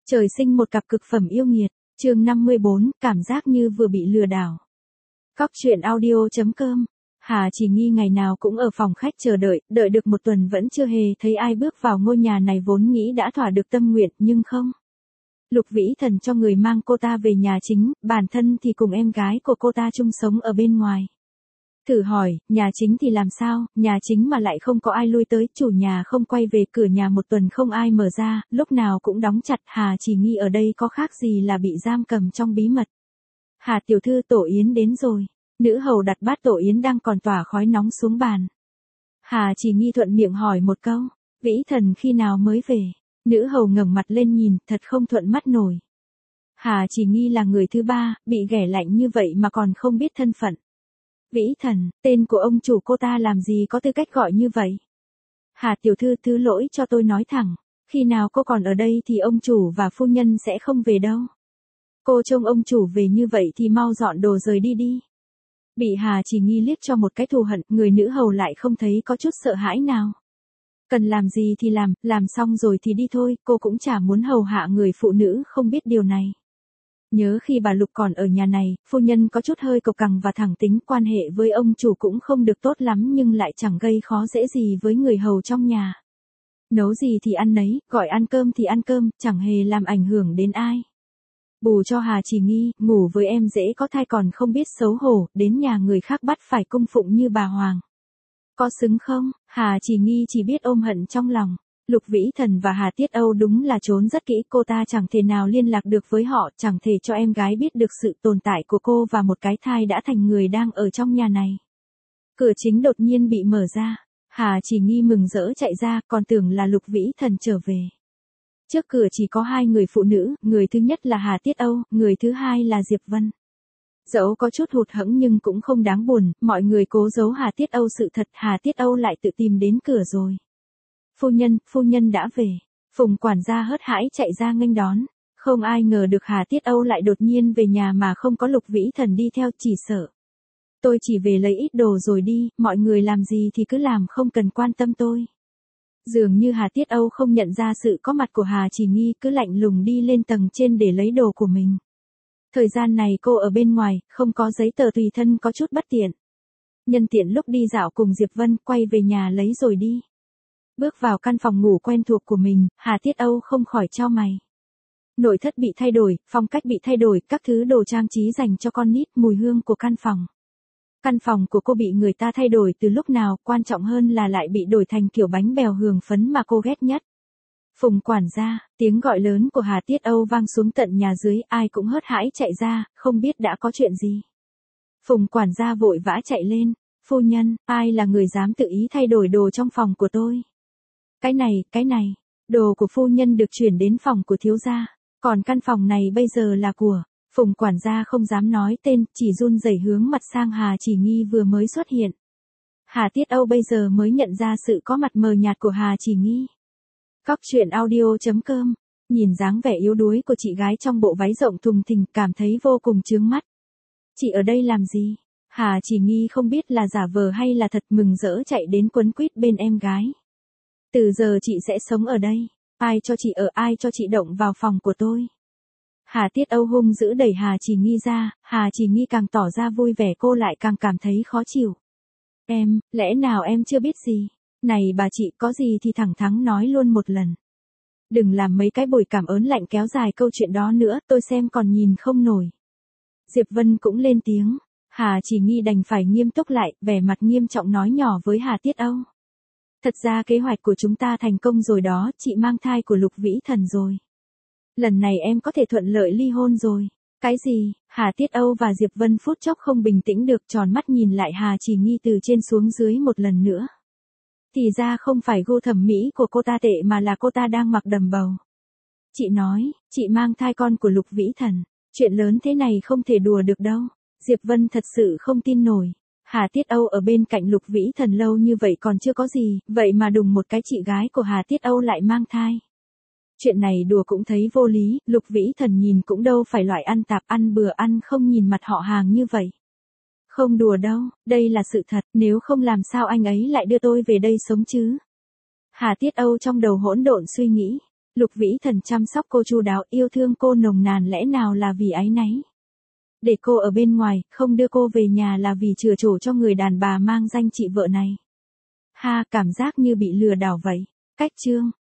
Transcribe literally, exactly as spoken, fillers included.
Trời sinh một cặp cực phẩm yêu nghiệt, chương năm mươi bốn, cảm giác như vừa bị lừa đảo. Cóc truyện audio chấm com. Hà Chỉ Nghi ngày nào cũng ở phòng khách chờ đợi, đợi được một tuần vẫn chưa hề thấy ai bước vào ngôi nhà này vốn nghĩ đã thỏa được tâm nguyện, nhưng không. Lục Vĩ Thần cho người mang cô ta về nhà chính, bản thân thì cùng em gái của cô ta chung sống ở bên ngoài. Thử hỏi, nhà chính thì làm sao, nhà chính mà lại không có ai lui tới, chủ nhà không quay về, cửa nhà một tuần không ai mở ra, lúc nào cũng đóng chặt, Hà Chỉ Nghi ở đây có khác gì là bị giam cầm trong bí mật. Hà tiểu thư, tổ yến đến rồi. Nữ hầu đặt bát tổ yến đang còn tỏa khói nóng xuống bàn. Hà Chỉ Nghi thuận miệng hỏi một câu, Vĩ Thần khi nào mới về? Nữ hầu ngẩng mặt lên nhìn, thật không thuận mắt nổi. Hà Chỉ Nghi là người thứ ba, bị ghẻ lạnh như vậy mà còn không biết thân phận. Vĩ Thần, tên của ông chủ cô ta làm gì có tư cách gọi như vậy? Hà tiểu thư, thứ lỗi cho tôi nói thẳng, khi nào cô còn ở đây thì ông chủ và phu nhân sẽ không về đâu. Cô trông ông chủ về như vậy thì mau dọn đồ rời đi đi. Bị Hà Chỉ Nghi liếc cho một cái thù hận, người nữ hầu lại không thấy có chút sợ hãi nào. Cần làm gì thì làm, làm xong rồi thì đi thôi, cô cũng chả muốn hầu hạ người phụ nữ không biết điều này. Nhớ khi bà Lục còn ở nhà này, phu nhân có chút hơi cộc cằn và thẳng tính, quan hệ với ông chủ cũng không được tốt lắm nhưng lại chẳng gây khó dễ gì với người hầu trong nhà. Nấu gì thì ăn nấy, gọi ăn cơm thì ăn cơm, chẳng hề làm ảnh hưởng đến ai. Bù cho Hà Chỉ Nghi, ngủ với em dễ có thai còn không biết xấu hổ, đến nhà người khác bắt phải cung phụng như bà Hoàng. Có xứng không? Hà Chỉ Nghi chỉ biết ôm hận trong lòng. Lục Vĩ Thần và Hà Tiết Âu đúng là trốn rất kỹ, cô ta chẳng thể nào liên lạc được với họ, chẳng thể cho em gái biết được sự tồn tại của cô và một cái thai đã thành người đang ở trong nhà này. Cửa chính đột nhiên bị mở ra, Hà Chỉ Nghi mừng rỡ chạy ra, còn tưởng là Lục Vĩ Thần trở về. Trước cửa chỉ có hai người phụ nữ, người thứ nhất là Hà Tiết Âu, người thứ hai là Diệp Vân. Dẫu có chút hụt hẫng nhưng cũng không đáng buồn, mọi người cố giấu Hà Tiết Âu sự thật, Hà Tiết Âu lại tự tìm đến cửa rồi. Phu nhân, phu nhân đã về. Phùng quản gia hớt hãi chạy ra nghênh đón. Không ai ngờ được Hà Tiết Âu lại đột nhiên về nhà mà không có Lục Vĩ Thần đi theo, chỉ sợ. Tôi chỉ về lấy ít đồ rồi đi, mọi người làm gì thì cứ làm, không cần quan tâm tôi. Dường như Hà Tiết Âu không nhận ra sự có mặt của Hà Chỉ Nghi, cứ lạnh lùng đi lên tầng trên để lấy đồ của mình. Thời gian này cô ở bên ngoài, không có giấy tờ tùy thân có chút bất tiện. Nhân tiện lúc đi dạo cùng Diệp Vân, quay về nhà lấy rồi đi. Bước vào căn phòng ngủ quen thuộc của mình, Hà Tiết Âu không khỏi chau mày. Nội thất bị thay đổi, phong cách bị thay đổi, các thứ đồ trang trí dành cho con nít, mùi hương của căn phòng. Căn phòng của cô bị người ta thay đổi từ lúc nào, quan trọng hơn là lại bị đổi thành kiểu bánh bèo hương phấn mà cô ghét nhất. Phùng quản gia, tiếng gọi lớn của Hà Tiết Âu vang xuống tận nhà dưới, ai cũng hớt hãi chạy ra, không biết đã có chuyện gì. Phùng quản gia vội vã chạy lên, phu nhân, ai là người dám tự ý thay đổi đồ trong phòng của tôi? Cái này, cái này, đồ của phu nhân được chuyển đến phòng của thiếu gia, còn căn phòng này bây giờ là của. Phùng quản gia không dám nói tên, chỉ run rẩy hướng mặt sang Hà Chỉ Nghi vừa mới xuất hiện. Hà Tiết Âu bây giờ mới nhận ra sự có mặt mờ nhạt của Hà Chỉ Nghi. Cóc truyện audio chấm com, nhìn dáng vẻ yếu đuối của chị gái trong bộ váy rộng thùng thình, cảm thấy vô cùng chướng mắt. Chị ở đây làm gì? Hà Chỉ Nghi không biết là giả vờ hay là thật, mừng rỡ chạy đến quấn quýt bên em gái. Từ giờ chị sẽ sống ở đây, ai cho chị ở, ai cho chị động vào phòng của tôi. Hà Tiết Âu hung dữ đẩy Hà Chỉ Nghi ra, Hà Chỉ Nghi càng tỏ ra vui vẻ, cô lại càng cảm thấy khó chịu. Em, lẽ nào em chưa biết gì? Này bà chị, có gì thì thẳng thắn nói luôn một lần. Đừng làm mấy cái buổi cảm ơn lạnh kéo dài câu chuyện đó nữa, tôi xem còn nhìn không nổi. Diệp Vân cũng lên tiếng, Hà Chỉ Nghi đành phải nghiêm túc lại, vẻ mặt nghiêm trọng nói nhỏ với Hà Tiết Âu. Thật ra kế hoạch của chúng ta thành công rồi đó, chị mang thai của Lục Vĩ Thần rồi. Lần này em có thể thuận lợi ly hôn rồi. Cái gì? Hà Tiết Âu và Diệp Vân phút chốc không bình tĩnh được, tròn mắt nhìn lại Hà Chỉ Nghi từ trên xuống dưới một lần nữa. Thì ra không phải gu thẩm mỹ của cô ta tệ mà là cô ta đang mặc đầm bầu. Chị nói, chị mang thai con của Lục Vĩ Thần. Chuyện lớn thế này không thể đùa được đâu. Diệp Vân thật sự không tin nổi. Hà Tiết Âu ở bên cạnh Lục Vĩ Thần lâu như vậy còn chưa có gì, vậy mà đùng một cái chị gái của Hà Tiết Âu lại mang thai. Chuyện này đùa cũng thấy vô lý, Lục Vĩ Thần nhìn cũng đâu phải loại ăn tạp, ăn bừa ăn không nhìn mặt họ hàng như vậy. Không đùa đâu, đây là sự thật, nếu không làm sao anh ấy lại đưa tôi về đây sống chứ. Hà Tiết Âu trong đầu hỗn độn suy nghĩ, Lục Vĩ Thần chăm sóc cô chu đáo, yêu thương cô nồng nàn, lẽ nào là vì áy náy? Để cô ở bên ngoài, không đưa cô về nhà là vì chừa chỗ cho người đàn bà mang danh chị vợ này. Ha, cảm giác như bị lừa đảo vậy. Cách chương